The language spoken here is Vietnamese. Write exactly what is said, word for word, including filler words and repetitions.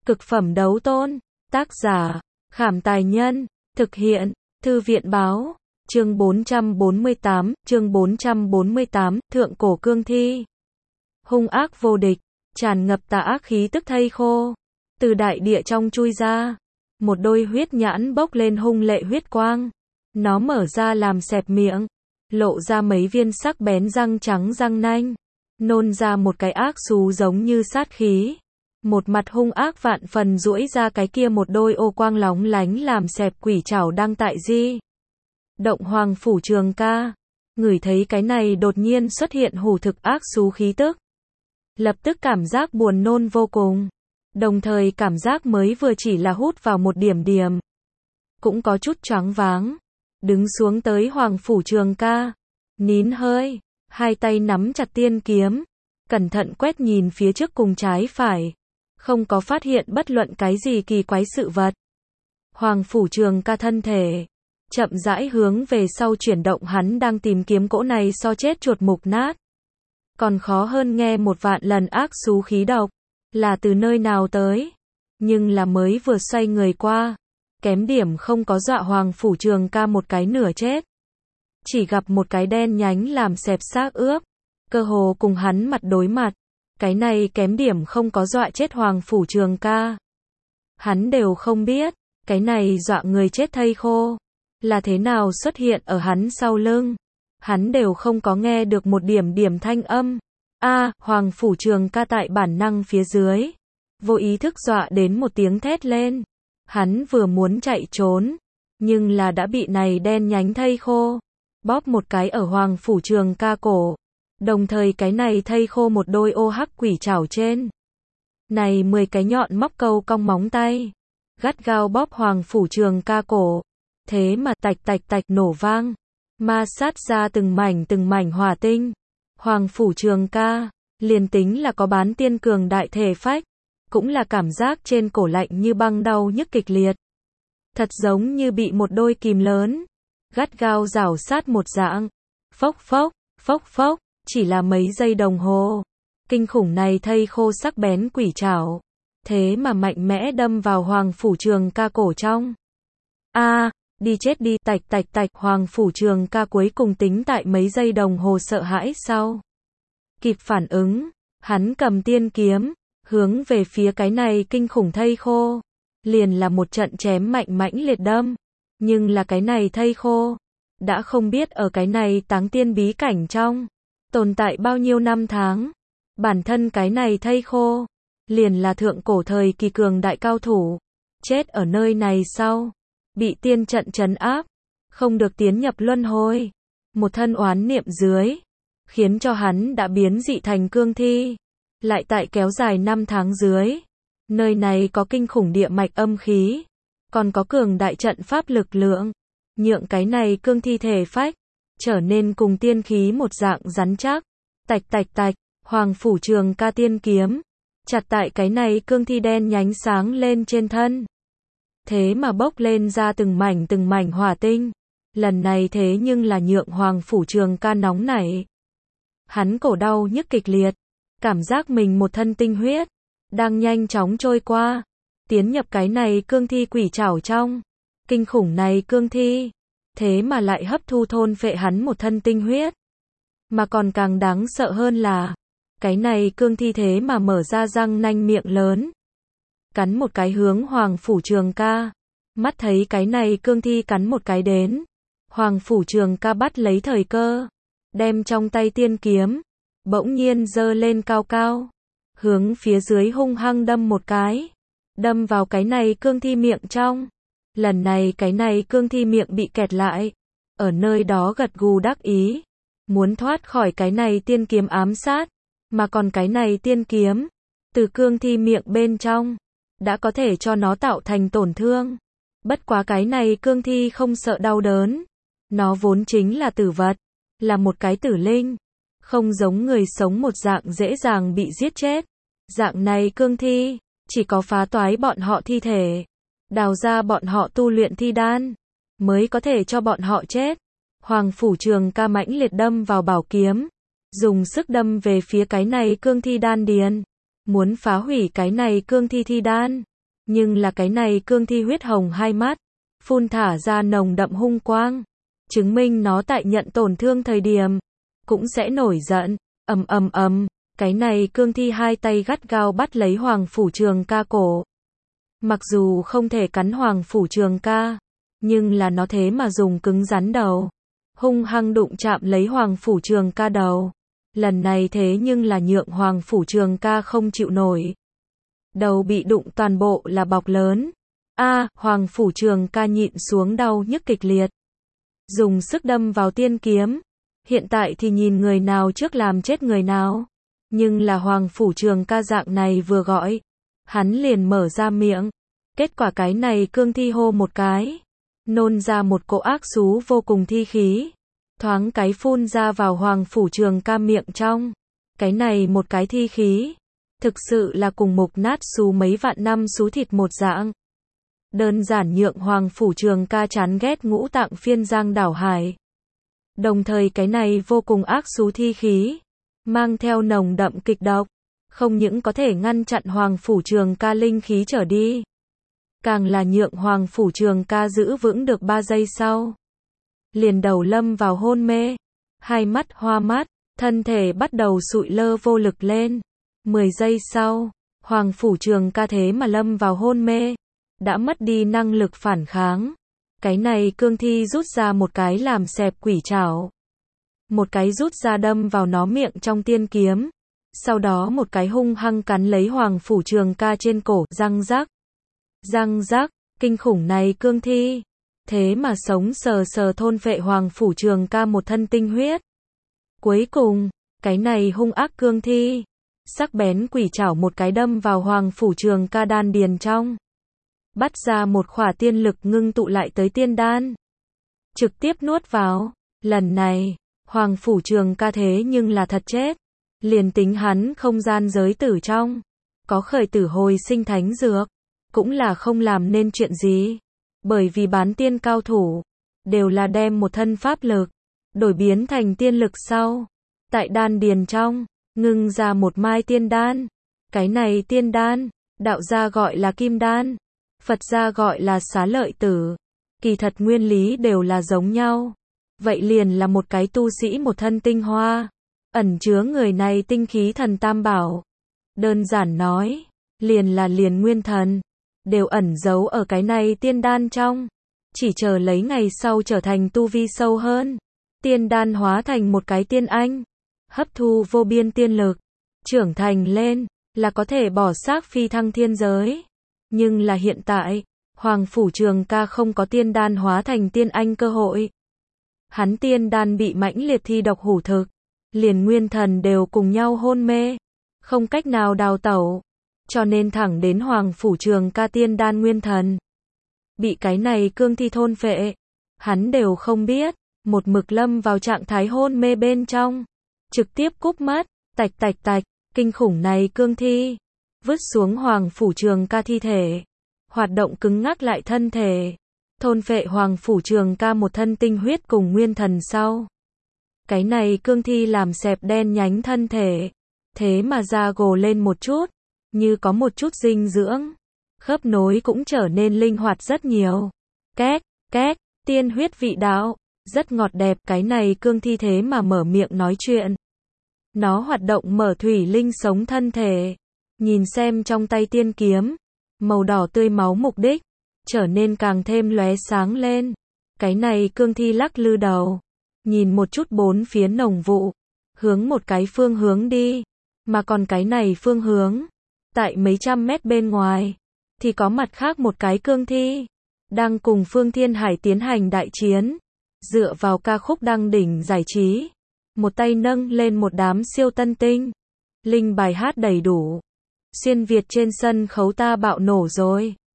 Cực phẩm đấu tôn. Tác giả, Khảm Tài Nhân. Thực hiện, Thư viện Báo. Chương bốn trăm bốn mươi tám, chương bốn trăm bốn mươi tám, Thượng cổ cương thi. Hung ác vô địch, tràn ngập tà ác khí tức thây khô. Từ đại địa trong chui ra, một đôi huyết nhãn bốc lên hung lệ huyết quang. Nó mở ra làm xẹp miệng, lộ ra mấy viên sắc bén răng trắng răng nanh, nôn ra một cái ác xú giống như sát khí. Một mặt hung ác vạn phần duỗi ra cái kia một đôi ô quang lóng lánh làm xẹp quỷ trảo đang tại di động Hoàng Phủ Trường Ca. Ngửi thấy cái này đột nhiên xuất hiện hủ thực ác xú khí tức, lập tức cảm giác buồn nôn vô cùng. Đồng thời cảm giác mới vừa chỉ là hút vào một điểm điểm, cũng có chút choáng váng. Đứng xuống tới Hoàng Phủ Trường Ca, nín hơi, hai tay nắm chặt tiên kiếm, cẩn thận quét nhìn phía trước cùng trái phải, không có phát hiện bất luận cái gì kỳ quái sự vật. Hoàng Phủ Trường Ca thân thể chậm rãi hướng về sau chuyển động, hắn đang tìm kiếm cỗ này so chết chuột mục nát còn khó hơn nghe một vạn lần ác xú khí độc là từ nơi nào tới. Nhưng là mới vừa xoay người qua, kém điểm không có dọa Hoàng Phủ Trường Ca một cái nửa chết. Chỉ gặp một cái đen nhánh làm xẹp xác ướp, cơ hồ cùng hắn mặt đối mặt. Cái này kém điểm không có dọa chết Hoàng Phủ Trường Ca. Hắn đều không biết, cái này dọa người chết thây khô là thế nào xuất hiện ở hắn sau lưng. Hắn đều không có nghe được một điểm điểm thanh âm. A, à, Hoàng Phủ Trường Ca tại bản năng phía dưới, vô ý thức dọa đến một tiếng thét lên. Hắn vừa muốn chạy trốn, nhưng là đã bị này đen nhánh thây khô bóp một cái ở Hoàng Phủ Trường Ca cổ. Đồng thời cái này thây khô một đôi ô hắc quỷ trảo trên này mười cái nhọn móc câu cong móng tay, gắt gao bóp Hoàng Phủ Trường Ca cổ. Thế mà tạch tạch tạch nổ vang, ma sát ra từng mảnh từng mảnh hỏa tinh. Hoàng Phủ Trường Ca, liền tính là có bán tiên cường đại thể phách, cũng là cảm giác trên cổ lạnh như băng, đau nhức kịch liệt. Thật giống như bị một đôi kìm lớn gắt gao rảo sát một dạng. Phốc phốc, phốc phốc, chỉ là mấy giây đồng hồ, kinh khủng này thây khô sắc bén quỷ trảo, thế mà mạnh mẽ đâm vào Hoàng Phủ Trường Ca cổ trong. A, à, đi chết đi, tạch tạch tạch. Hoàng Phủ Trường Ca cuối cùng tính tại mấy giây đồng hồ sợ hãi sau kịp phản ứng, hắn cầm tiên kiếm, hướng về phía cái này kinh khủng thây khô, liền là một trận chém mạnh mãnh liệt đâm. Nhưng là cái này thây khô đã không biết ở cái này táng tiên bí cảnh trong tồn tại bao nhiêu năm tháng. Bản thân cái này thây khô liền là thượng cổ thời kỳ cường đại cao thủ, chết ở nơi này sau bị tiên trận trấn áp, không được tiến nhập luân hồi. Một thân oán niệm dưới, khiến cho hắn đã biến dị thành cương thi. Lại tại kéo dài năm tháng dưới, nơi này có kinh khủng địa mạch âm khí, còn có cường đại trận pháp lực lượng, nhượng cái này cương thi thể phách trở nên cùng tiên khí một dạng rắn chắc. Tạch tạch tạch, Hoàng Phủ Trường Ca tiên kiếm chặt tại cái này cương thi đen nhánh sáng lên trên thân, thế mà bốc lên ra từng mảnh từng mảnh hỏa tinh. Lần này thế nhưng là nhượng Hoàng Phủ Trường Ca nóng nảy. Hắn cổ đau nhức kịch liệt, cảm giác mình một thân tinh huyết đang nhanh chóng trôi qua, tiến nhập cái này cương thi quỷ trảo trong. Kinh khủng này cương thi, thế mà lại hấp thu thôn phệ hắn một thân tinh huyết. Mà còn càng đáng sợ hơn là, cái này cương thi thế mà mở ra răng nanh miệng lớn, cắn một cái hướng Hoàng Phủ Trường Ca. Mắt thấy cái này cương thi cắn một cái đến, Hoàng Phủ Trường Ca bắt lấy thời cơ, đem trong tay tiên kiếm bỗng nhiên giơ lên cao cao, hướng phía dưới hung hăng đâm một cái, đâm vào cái này cương thi miệng trong. Lần này cái này cương thi miệng bị kẹt lại, ở nơi đó gật gù đắc ý, muốn thoát khỏi cái này tiên kiếm ám sát. Mà còn cái này tiên kiếm, từ cương thi miệng bên trong, đã có thể cho nó tạo thành tổn thương. Bất quá cái này cương thi không sợ đau đớn, nó vốn chính là tử vật, là một cái tử linh, không giống người sống một dạng dễ dàng bị giết chết. Dạng này cương thi, chỉ có phá toái bọn họ thi thể, đào ra bọn họ tu luyện thi đan, mới có thể cho bọn họ chết. Hoàng Phủ Trường Ca mãnh liệt đâm vào bảo kiếm, dùng sức đâm về phía cái này cương thi đan điền, muốn phá hủy cái này cương thi thi đan. Nhưng là cái này cương thi huyết hồng hai mắt, phun thả ra nồng đậm hung quang, chứng minh nó tại nhận tổn thương thời điểm, cũng sẽ nổi giận, ầm ầm ầm, cái này cương thi hai tay gắt gao bắt lấy Hoàng Phủ Trường Ca cổ. Mặc dù không thể cắn Hoàng Phủ Trường Ca, nhưng là nó thế mà dùng cứng rắn đầu, hung hăng đụng chạm lấy Hoàng Phủ Trường Ca đầu. Lần này thế nhưng là nhượng Hoàng Phủ Trường Ca không chịu nổi. Đầu bị đụng toàn bộ là bọc lớn. A, Hoàng Phủ Trường Ca nhịn xuống đau nhức kịch liệt. Dùng sức đâm vào tiên kiếm. Hiện tại thì nhìn người nào trước làm chết người nào. Nhưng là Hoàng Phủ Trường Ca dạng này vừa gọi, hắn liền mở ra miệng. Kết quả cái này cương thi hô một cái, nôn ra một cỗ ác xú vô cùng thi khí. Thoáng cái phun ra vào Hoàng Phủ Trường Ca miệng trong. Cái này một cái thi khí, thực sự là cùng mục nát xú mấy vạn năm xú thịt một dạng. Đơn giản nhượng Hoàng Phủ Trường Ca chán ghét ngũ tạng phiên giang đảo hải. Đồng thời cái này vô cùng ác xú thi khí, mang theo nồng đậm kịch độc, không những có thể ngăn chặn Hoàng Phủ Trường Ca linh khí trở đi, càng là nhượng Hoàng Phủ Trường Ca giữ vững được ba giây sau, liền đầu lâm vào hôn mê, hai mắt hoa mắt, thân thể bắt đầu sụi lơ vô lực lên. mười giây sau, Hoàng Phủ Trường Ca thế mà lâm vào hôn mê, đã mất đi năng lực phản kháng. Cái này cương thi rút ra một cái làm xẹp quỷ trảo, một cái rút ra đâm vào nó miệng trong tiên kiếm, sau đó một cái hung hăng cắn lấy Hoàng Phủ Trường Ca trên cổ, răng rắc, răng rắc, kinh khủng này cương thi, thế mà sống sờ sờ thôn phệ Hoàng Phủ Trường Ca một thân tinh huyết. Cuối cùng, cái này hung ác cương thi, sắc bén quỷ trảo một cái đâm vào Hoàng Phủ Trường Ca đan điền trong, bắt ra một khỏa tiên lực ngưng tụ lại tới tiên đan, trực tiếp nuốt vào. Lần này, Hoàng Phủ Trường Ca thế nhưng là thật chết, liền tính hắn không gian giới tử trong, có khởi tử hồi sinh thánh dược, cũng là không làm nên chuyện gì, bởi vì bán tiên cao thủ, đều là đem một thân pháp lực, đổi biến thành tiên lực sau, tại đan điền trong, ngưng ra một mai tiên đan. Cái này tiên đan, đạo gia gọi là kim đan, Phật gia gọi là xá lợi tử, kỳ thật nguyên lý đều là giống nhau. Vậy liền là một cái tu sĩ một thân tinh hoa, ẩn chứa người này tinh khí thần tam bảo. Đơn giản nói, liền là liền nguyên thần, đều ẩn giấu ở cái này tiên đan trong, chỉ chờ lấy ngày sau trở thành tu vi sâu hơn. Tiên đan hóa thành một cái tiên anh, hấp thu vô biên tiên lực, trưởng thành lên, là có thể bỏ xác phi thăng thiên giới. Nhưng là hiện tại, Hoàng Phủ Trường Ca không có tiên đan hóa thành tiên anh cơ hội. Hắn tiên đan bị mãnh liệt thi độc hủ thực, liền nguyên thần đều cùng nhau hôn mê, không cách nào đào tẩu, cho nên thẳng đến Hoàng Phủ Trường Ca tiên đan nguyên thần bị cái này cương thi thôn phệ, hắn đều không biết, một mực lâm vào trạng thái hôn mê bên trong, trực tiếp cúp mắt, tạch tạch tạch, kinh khủng này cương thi vứt xuống Hoàng Phủ Trường Ca thi thể, hoạt động cứng ngắc lại thân thể, thôn phệ Hoàng Phủ Trường Ca một thân tinh huyết cùng nguyên thần sau. Cái này cương thi làm xẹp đen nhánh thân thể, thế mà da gồ lên một chút, như có một chút dinh dưỡng, khớp nối cũng trở nên linh hoạt rất nhiều. Két, két, tiên huyết vị đạo, rất ngọt đẹp. Cái này cương thi thế mà mở miệng nói chuyện. Nó hoạt động mở thủy linh sống thân thể, nhìn xem trong tay tiên kiếm, màu đỏ tươi máu mục đích, trở nên càng thêm lóe sáng lên. Cái này cương thi lắc lư đầu, nhìn một chút bốn phía nồng vụ, hướng một cái phương hướng đi, mà còn cái này phương hướng, tại mấy trăm mét bên ngoài, thì có mặt khác một cái cương thi, đang cùng Phương Thiên Hải tiến hành đại chiến, dựa vào ca khúc đăng đỉnh giải trí, một tay nâng lên một đám siêu tân tinh, linh bài hát đầy đủ, xuyên Việt trên sân khấu ta bạo nổ rồi.